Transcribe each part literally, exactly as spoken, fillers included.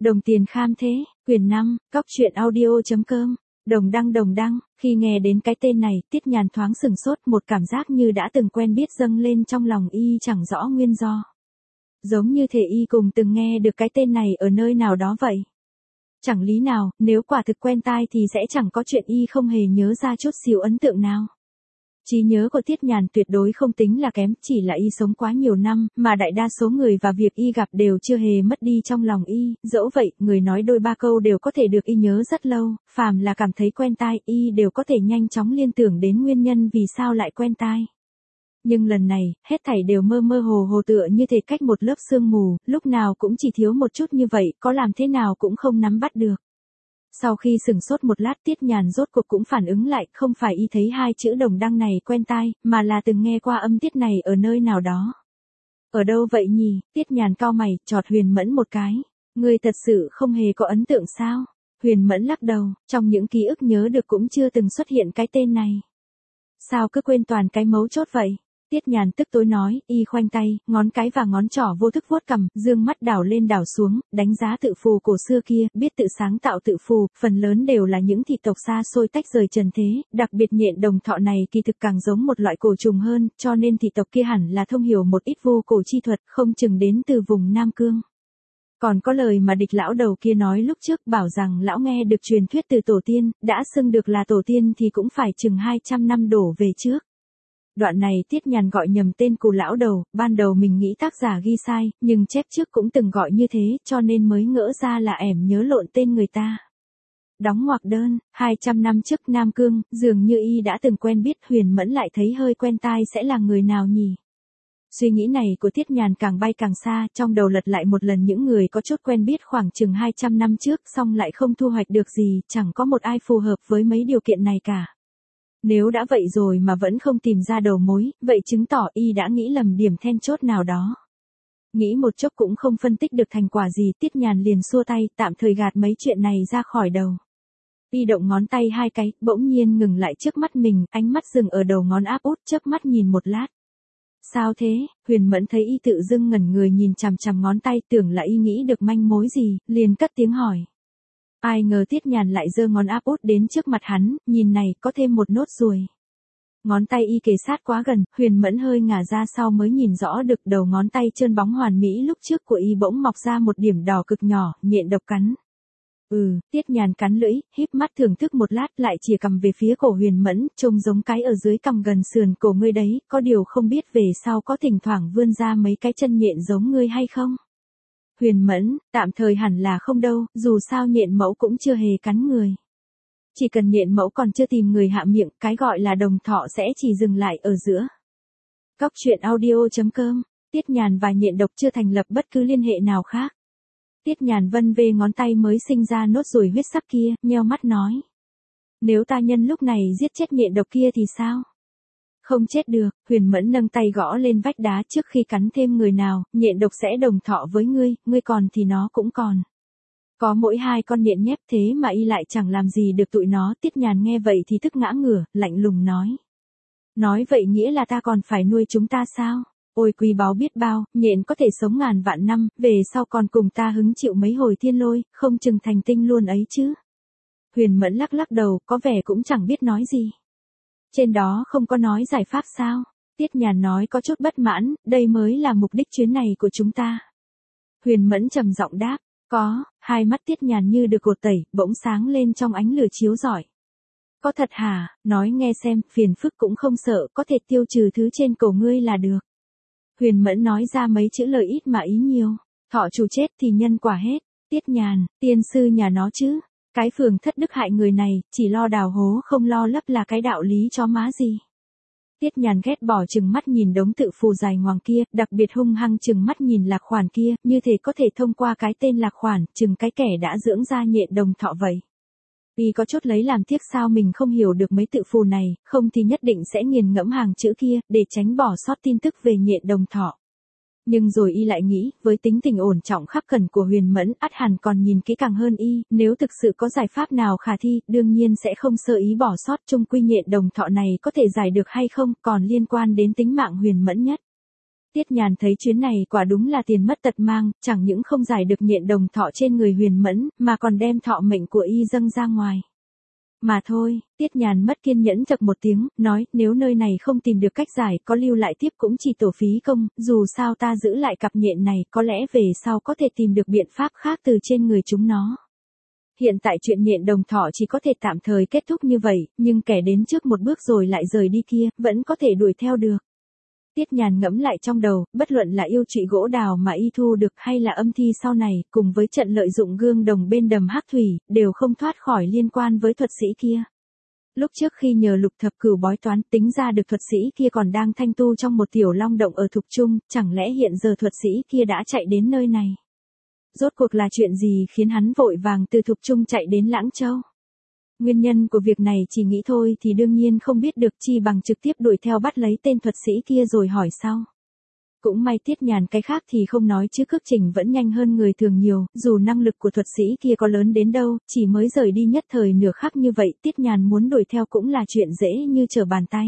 Đồng tiền kham thế, quyển năm, cóc truyện audio.com, đồng đăng đồng đăng, khi nghe đến cái tên này, Tiết Nhàn thoáng sừng sốt, một cảm giác như đã từng quen biết dâng lên trong lòng y chẳng rõ nguyên do. Giống như thể y cùng từng nghe được cái tên này ở nơi nào đó vậy. Chẳng lý nào, nếu quả thực quen tai thì sẽ chẳng có chuyện y không hề nhớ ra chút xíu ấn tượng nào. Trí nhớ của Tiết Nhàn tuyệt đối không tính là kém, chỉ là y sống quá nhiều năm, mà đại đa số người và việc y gặp đều chưa hề mất đi trong lòng y, dẫu vậy, người nói đôi ba câu đều có thể được y nhớ rất lâu, phàm là cảm thấy quen tai, y đều có thể nhanh chóng liên tưởng đến nguyên nhân vì sao lại quen tai. Nhưng lần này, hết thảy đều mơ mơ hồ hồ tựa như thể cách một lớp sương mù, lúc nào cũng chỉ thiếu một chút như vậy, có làm thế nào cũng không nắm bắt được. Sau khi sừng sốt một lát, Tiết Nhàn rốt cuộc cũng phản ứng lại, không phải y thấy hai chữ đồng đăng này quen tai, mà là từng nghe qua âm tiết này ở nơi nào đó. Ở đâu vậy nhỉ? Tiết Nhàn cau mày, chọt Huyền Mẫn một cái. Ngươi thật sự không hề có ấn tượng sao? Huyền Mẫn lắc đầu, trong những ký ức nhớ được cũng chưa từng xuất hiện cái tên này. Sao cứ quên toàn cái mấu chốt vậy? Tiết Nhàn tức tối nói, y khoanh tay, ngón cái và ngón trỏ vô thức vuốt cằm, dương mắt đảo lên đảo xuống, đánh giá tự phù cổ xưa kia, biết tự sáng tạo tự phù, phần lớn đều là những thị tộc xa xôi tách rời trần thế, đặc biệt nhện đồng thọ này kỳ thực càng giống một loại cổ trùng hơn, cho nên thị tộc kia hẳn là thông hiểu một ít vô cổ chi thuật, không chừng đến từ vùng Nam Cương. Còn có lời mà địch lão đầu kia nói lúc trước, bảo rằng lão nghe được truyền thuyết từ tổ tiên, đã xưng được là tổ tiên thì cũng phải chừng hai trăm năm đổ về trước. Đoạn này Tiết Nhàn gọi nhầm tên cù lão đầu, ban đầu mình nghĩ tác giả ghi sai, nhưng chép trước cũng từng gọi như thế, cho nên mới ngỡ ra là ẻm nhớ lộn tên người ta. Đóng ngoặc đơn, hai trăm năm trước Nam Cương, dường như y đã từng quen biết, Huyền Mẫn lại thấy hơi quen tai sẽ là người nào nhỉ? Suy nghĩ này của Tiết Nhàn càng bay càng xa, trong đầu lật lại một lần những người có chút quen biết khoảng chừng hai trăm năm trước, xong lại không thu hoạch được gì, chẳng có một ai phù hợp với mấy điều kiện này cả. Nếu đã vậy rồi mà vẫn không tìm ra đầu mối, vậy chứng tỏ y đã nghĩ lầm điểm then chốt nào đó. Nghĩ một chốc cũng không phân tích được thành quả gì, Tiết Nhàn liền xua tay, tạm thời gạt mấy chuyện này ra khỏi đầu. Y động ngón tay hai cái, bỗng nhiên ngừng lại trước mắt mình, ánh mắt dừng ở đầu ngón áp út, chớp mắt nhìn một lát. Sao thế? Huyền Mẫn thấy y tự dưng ngẩn người nhìn chằm chằm ngón tay, tưởng là y nghĩ được manh mối gì, liền cất tiếng hỏi. Ai ngờ Tiết Nhàn lại giơ ngón áp út đến trước mặt hắn, nhìn này, có thêm một nốt ruồi. Ngón tay y kề sát quá gần, Huyền Mẫn hơi ngả ra sau mới nhìn rõ được đầu ngón tay trơn bóng hoàn mỹ lúc trước của y bỗng mọc ra một điểm đỏ cực nhỏ, nhện độc cắn. Ừ, Tiết Nhàn cắn lưỡi, híp mắt thưởng thức một lát, lại chìa cầm về phía cổ Huyền Mẫn, trông giống cái ở dưới cằm gần sườn cổ ngươi đấy, có điều không biết về sau có thỉnh thoảng vươn ra mấy cái chân nhện giống ngươi hay không? Huyền Mẫn, tạm thời hẳn là không đâu, dù sao nhện mẫu cũng chưa hề cắn người. Chỉ cần nhện mẫu còn chưa tìm người hạ miệng, cái gọi là đồng thọ sẽ chỉ dừng lại ở giữa. Cóc truyện audio.com, Tiết Nhàn và nhện độc chưa thành lập bất cứ liên hệ nào khác. Tiết Nhàn vân về ngón tay mới sinh ra nốt ruồi huyết sắc kia, nheo mắt nói. Nếu ta nhân lúc này giết chết nhện độc kia thì sao? Không chết được, Huyền Mẫn nâng tay gõ lên vách đá, trước khi cắn thêm người nào, nhện độc sẽ đồng thọ với ngươi, ngươi còn thì nó cũng còn. Có mỗi hai con nhện nhép thế mà y lại chẳng làm gì được tụi nó. Tiết Nhàn nghe vậy thì tức ngã ngửa, lạnh lùng nói. Nói vậy nghĩa là ta còn phải nuôi chúng ta sao? Ôi quý báu biết bao, nhện có thể sống ngàn vạn năm, về sau còn cùng ta hứng chịu mấy hồi thiên lôi, không chừng thành tinh luôn ấy chứ. Huyền Mẫn lắc lắc đầu, có vẻ cũng chẳng biết nói gì. Trên đó không có nói giải pháp sao? Tiết Nhàn nói có chút bất mãn, đây mới là mục đích chuyến này của chúng ta. Huyền Mẫn trầm giọng đáp, có, hai mắt Tiết Nhàn như được cột tẩy, bỗng sáng lên trong ánh lửa chiếu rọi. Có thật hả? Nói nghe xem, phiền phức cũng không sợ, có thể tiêu trừ thứ trên cổ ngươi là được. Huyền Mẫn nói ra mấy chữ lời ít mà ý nhiều, thọ chủ chết thì nhân quả hết. Tiết Nhàn, tiên sư nhà nó chứ. Cái phường thất đức hại người này, chỉ lo đào hố không lo lấp là cái đạo lý chó má gì. Tiết Nhàn ghét bỏ chừng mắt nhìn đống tự phù dài ngoằng kia, đặc biệt hung hăng chừng mắt nhìn Lạc Khoản kia, như thể có thể thông qua cái tên Lạc Khoản, chừng cái kẻ đã dưỡng ra nhện đồng thọ vậy. Vì có chút lấy làm tiếc sao mình không hiểu được mấy tự phù này, không thì nhất định sẽ nghiền ngẫm hàng chữ kia, để tránh bỏ sót tin tức về nhện đồng thọ. Nhưng rồi y lại nghĩ, với tính tình ổn trọng khắc khẩn của Huyền Mẫn, ắt hẳn còn nhìn kỹ càng hơn y, nếu thực sự có giải pháp nào khả thi, đương nhiên sẽ không sơ ý bỏ sót. Chung quy nhện đồng thọ này có thể giải được hay không, còn liên quan đến tính mạng Huyền Mẫn nhất. Tiết Nhàn thấy chuyến này quả đúng là tiền mất tật mang, chẳng những không giải được nhện đồng thọ trên người Huyền Mẫn, mà còn đem thọ mệnh của y dâng ra ngoài. Mà thôi, Tiết Nhàn mất kiên nhẫn chậc một tiếng, nói, nếu nơi này không tìm được cách giải, có lưu lại tiếp cũng chỉ tổ phí công, dù sao ta giữ lại cặp nhện này, có lẽ về sau có thể tìm được biện pháp khác từ trên người chúng nó. Hiện tại chuyện nhện đồng thọ chỉ có thể tạm thời kết thúc như vậy, nhưng kẻ đến trước một bước rồi lại rời đi kia, vẫn có thể đuổi theo được. Tiết Nhàn ngẫm lại trong đầu, bất luận là yêu trụy gỗ đào mà y thu được hay là âm thi sau này, cùng với trận lợi dụng gương đồng bên đầm Hắc Thủy, đều không thoát khỏi liên quan với thuật sĩ kia. Lúc trước khi nhờ Lục Thập Cửu bói toán tính ra được thuật sĩ kia còn đang thanh tu trong một tiểu long động ở Thục Trung, chẳng lẽ hiện giờ thuật sĩ kia đã chạy đến nơi này? Rốt cuộc là chuyện gì khiến hắn vội vàng từ Thục Trung chạy đến Lãng Châu? Nguyên nhân của việc này chỉ nghĩ thôi thì đương nhiên không biết được, chi bằng trực tiếp đuổi theo bắt lấy tên thuật sĩ kia rồi hỏi sau. Cũng may Tiết Nhàn cái khác thì không nói chứ cước trình vẫn nhanh hơn người thường nhiều, dù năng lực của thuật sĩ kia có lớn đến đâu, chỉ mới rời đi nhất thời nửa khắc như vậy, Tiết Nhàn muốn đuổi theo cũng là chuyện dễ như trở bàn tay.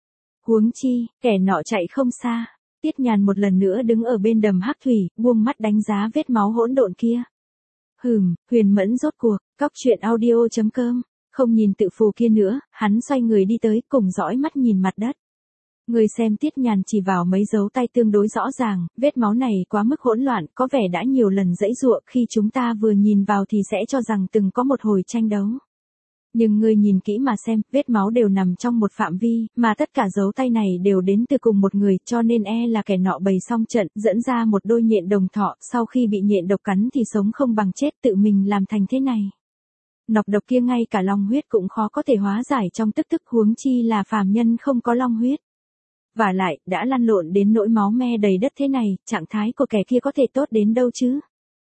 Huống chi, kẻ nọ chạy không xa. Tiết Nhàn một lần nữa đứng ở bên đầm Hắc Thủy, buông mắt đánh giá vết máu hỗn độn kia. Hừm, Huyền Mẫn rốt cuộc, cóc truyện audio chấm com. Không nhìn tự phù kia nữa, hắn xoay người đi tới, cùng dõi mắt nhìn mặt đất. Người xem Tiết Nhàn chỉ vào mấy dấu tay tương đối rõ ràng, vết máu này quá mức hỗn loạn, có vẻ đã nhiều lần giãy giụa, khi chúng ta vừa nhìn vào thì sẽ cho rằng từng có một hồi tranh đấu. Nhưng người nhìn kỹ mà xem, vết máu đều nằm trong một phạm vi, mà tất cả dấu tay này đều đến từ cùng một người, cho nên e là kẻ nọ bày xong trận, dẫn ra một đôi nhện đồng thọ, sau khi bị nhện độc cắn thì sống không bằng chết, tự mình làm thành thế này. Nọc độc kia ngay cả long huyết cũng khó có thể hóa giải trong tức tức, huống chi là phàm nhân không có long huyết. Và lại, đã lăn lộn đến nỗi máu me đầy đất thế này, trạng thái của kẻ kia có thể tốt đến đâu chứ?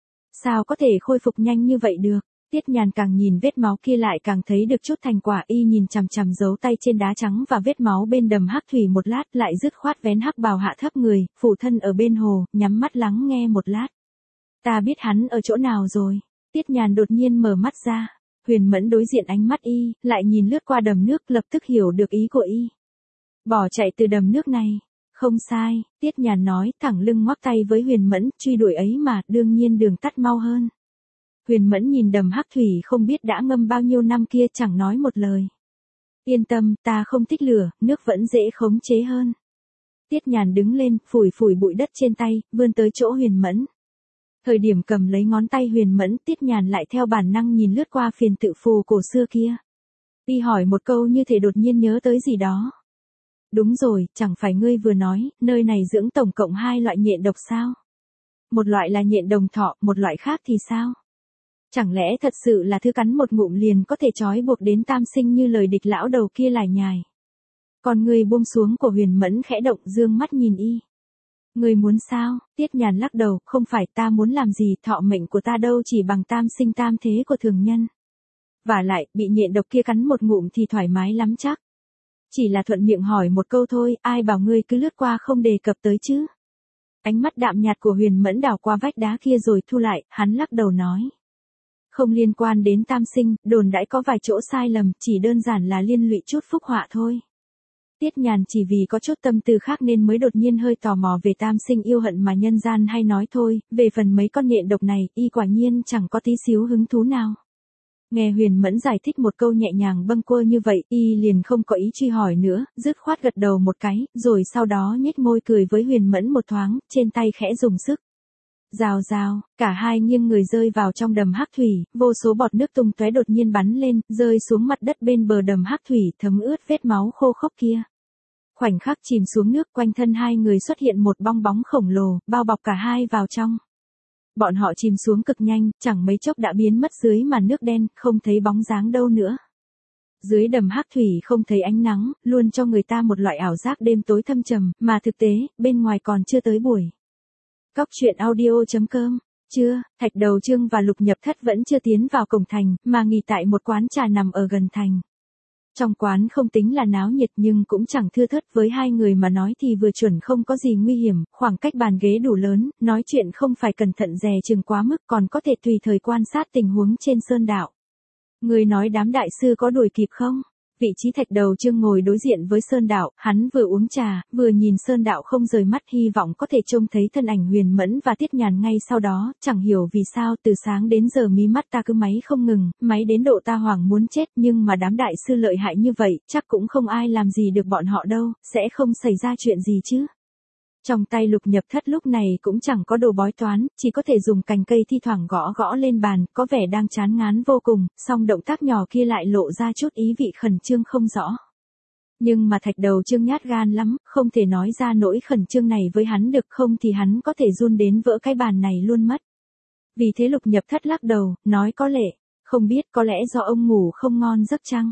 Sao có thể khôi phục nhanh như vậy được? Tiết Nhàn càng nhìn vết máu kia lại càng thấy được chút thành quả, y nhìn chằm chằm dấu tay trên đá trắng và vết máu bên đầm Hắc Thủy một lát, lại dứt khoát vén hắc bào hạ thấp người, phủ thân ở bên hồ, nhắm mắt lắng nghe một lát. Ta biết hắn ở chỗ nào rồi. Tiết Nhàn đột nhiên mở mắt ra. Huyền Mẫn đối diện ánh mắt y, lại nhìn lướt qua đầm nước, lập tức hiểu được ý của y. Bỏ chạy từ đầm nước này. Không sai, Tiết Nhàn nói, thẳng lưng ngoắc tay với Huyền Mẫn, truy đuổi ấy mà, đương nhiên đường tắt mau hơn. Huyền Mẫn nhìn đầm Hắc Thủy không biết đã ngâm bao nhiêu năm kia, chẳng nói một lời. Yên tâm, ta không thích lửa, nước vẫn dễ khống chế hơn. Tiết Nhàn đứng lên, phủi phủi bụi đất trên tay, vươn tới chỗ Huyền Mẫn. Thời điểm cầm lấy ngón tay Huyền Mẫn, Tiết Nhàn lại theo bản năng nhìn lướt qua phiền tự phù cổ xưa kia. Y hỏi một câu như thể đột nhiên nhớ tới gì đó. Đúng rồi, chẳng phải ngươi vừa nói, nơi này dưỡng tổng cộng hai loại nhện độc sao? Một loại là nhện đồng thọ, một loại khác thì sao? Chẳng lẽ thật sự là thứ cắn một ngụm liền có thể trói buộc đến tam sinh như lời địch lão đầu kia lải nhải? Còn người buông xuống của Huyền Mẫn khẽ động, dương mắt nhìn y. Người muốn sao? Tiết Nhàn lắc đầu, không phải, ta muốn làm gì, thọ mệnh của ta đâu chỉ bằng tam sinh tam thế của thường nhân. Và lại, bị nhện độc kia cắn một ngụm thì thoải mái lắm chắc. Chỉ là thuận miệng hỏi một câu thôi, ai bảo ngươi cứ lướt qua không đề cập tới chứ? Ánh mắt đạm nhạt của Huyền Mẫn đảo qua vách đá kia rồi thu lại, hắn lắc đầu nói. Không liên quan đến tam sinh, đồn đãi có vài chỗ sai lầm, chỉ đơn giản là liên lụy chút phúc họa thôi. Tiết Nhàn chỉ vì có chút tâm tư khác nên mới đột nhiên hơi tò mò về tam sinh yêu hận mà nhân gian hay nói thôi, về phần mấy con nhện độc này, y quả nhiên chẳng có tí xíu hứng thú nào. Nghe Huyền Mẫn giải thích một câu nhẹ nhàng bâng quơ như vậy, y liền không có ý truy hỏi nữa, dứt khoát gật đầu một cái, rồi sau đó nhếch môi cười với Huyền Mẫn một thoáng, trên tay khẽ dùng sức. Rào rào, cả hai nghiêng người rơi vào trong đầm Hắc Thủy, vô số bọt nước tung tóe đột nhiên bắn lên, rơi xuống mặt đất bên bờ đầm Hắc Thủy, thấm ướt vết máu khô khốc kia. Khoảnh khắc chìm xuống nước, quanh thân hai người xuất hiện một bong bóng khổng lồ, bao bọc cả hai vào trong. Bọn họ chìm xuống cực nhanh, chẳng mấy chốc đã biến mất dưới màn nước đen, không thấy bóng dáng đâu nữa. Dưới đầm Hắc Thủy không thấy ánh nắng, luôn cho người ta một loại ảo giác đêm tối thâm trầm, mà thực tế, bên ngoài còn chưa tới buổi. Cóc truyện audio chấm com. Chưa, Thạch Đầu Trương và Lục Nhập Thất vẫn chưa tiến vào cổng thành, mà nghỉ tại một quán trà nằm ở gần thành. Trong quán không tính là náo nhiệt nhưng cũng chẳng thưa thớt, với hai người mà nói thì vừa chuẩn không có gì nguy hiểm, khoảng cách bàn ghế đủ lớn, nói chuyện không phải cẩn thận dè chừng quá mức, còn có thể tùy thời quan sát tình huống trên sơn đạo. Người nói đám đại sư có đuổi kịp không? Vị trí Thạch Đầu Chương ngồi đối diện với Sơn Đạo, hắn vừa uống trà, vừa nhìn Sơn Đạo không rời mắt, hy vọng có thể trông thấy thân ảnh Huyền Mẫn và Tiết Nhàn ngay sau đó, chẳng hiểu vì sao từ sáng đến giờ mí mắt ta cứ máy không ngừng, máy đến độ ta hoảng muốn chết, nhưng mà đám đại sư lợi hại như vậy, chắc cũng không ai làm gì được bọn họ đâu, sẽ không xảy ra chuyện gì chứ. Trong tay Lục Nhập Thất lúc này cũng chẳng có đồ bói toán, chỉ có thể dùng cành cây thi thoảng gõ gõ lên bàn, có vẻ đang chán ngán vô cùng, song động tác nhỏ kia lại lộ ra chút ý vị khẩn trương không rõ. Nhưng mà Thạch Đầu Chương nhát gan lắm, không thể nói ra nỗi khẩn trương này với hắn được, không thì hắn có thể run đến vỡ cái bàn này luôn mất. Vì thế Lục Nhập Thất lắc đầu, nói có lẽ, không biết có lẽ do ông ngủ không ngon giấc chăng.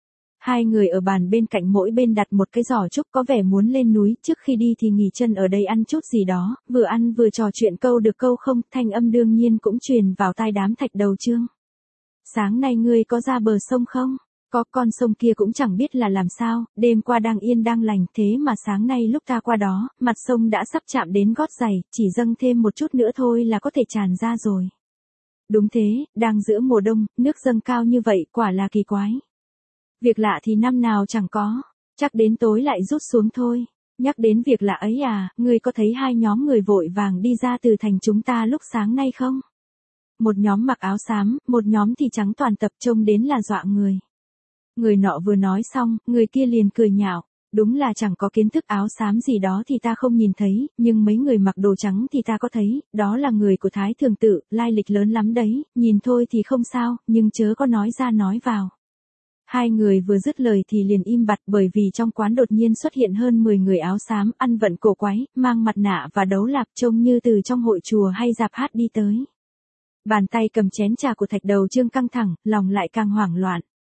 Hai người ở bàn bên cạnh mỗi bên đặt một cái giỏ trúc, có vẻ muốn lên núi, trước khi đi thì nghỉ chân ở đây ăn chút gì đó, vừa ăn vừa trò chuyện câu được câu không, thanh âm đương nhiên cũng truyền vào tai đám Thạch Đầu Chương. Sáng nay ngươi có ra bờ sông không? Có, con sông kia cũng chẳng biết là làm sao, đêm qua đang yên đang lành, thế mà sáng nay lúc ta qua đó, mặt sông đã sắp chạm đến gót giày, chỉ dâng thêm một chút nữa thôi là có thể tràn ra rồi. Đúng thế, đang giữa mùa đông, nước dâng cao như vậy quả là kỳ quái. Việc lạ thì năm nào chẳng có, chắc đến tối lại rút xuống thôi. Nhắc đến việc lạ ấy à, ngươi có thấy hai nhóm người vội vàng đi ra từ thành chúng ta lúc sáng nay không? Một nhóm mặc áo xám, một nhóm thì trắng toàn tập, trông đến là dọa người. Người nọ vừa nói xong, người kia liền cười nhạo. Đúng là chẳng có kiến thức, áo xám gì đó thì ta không nhìn thấy, nhưng mấy người mặc đồ trắng thì ta có thấy, đó là người của Thái Thường Tự, lai lịch lớn lắm đấy, nhìn thôi thì không sao, nhưng chớ có nói ra nói vào. Hai người vừa dứt lời thì liền im bặt, bởi vì trong quán đột nhiên xuất hiện hơn mười người áo xám, ăn vận cổ quái, mang mặt nạ và đấu lạp, trông như từ trong hội chùa hay dạp hát đi tới. Bàn tay cầm chén trà của Thạch Đầu Chương căng thẳng, lòng lại càng hoảng loạn.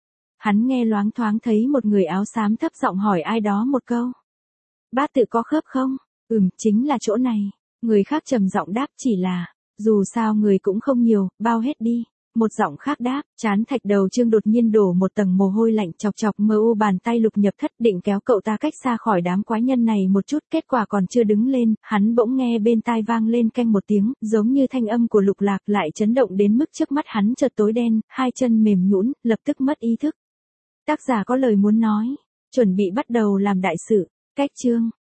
Hắn nghe loáng thoáng thấy một người áo xám thấp giọng hỏi ai đó một câu. Bát tự có khớp không? Ừm, chính là chỗ này. Người khác trầm giọng đáp, chỉ là, dù sao người cũng không nhiều, bao hết đi. Một giọng khác đáp, trán Thạch Đầu Chương đột nhiên đổ một tầng mồ hôi lạnh, chọc chọc mơ u bàn tay Lục Nhập Thất, định kéo cậu ta cách xa khỏi đám quái nhân này một chút, kết quả còn chưa đứng lên, hắn bỗng nghe bên tai vang lên canh một tiếng, giống như thanh âm của Lục Lạc, lại chấn động đến mức trước mắt hắn chợt tối đen, hai chân mềm nhũn, lập tức mất ý thức. Tác giả có lời muốn nói, chuẩn bị bắt đầu làm đại sự, cách chương.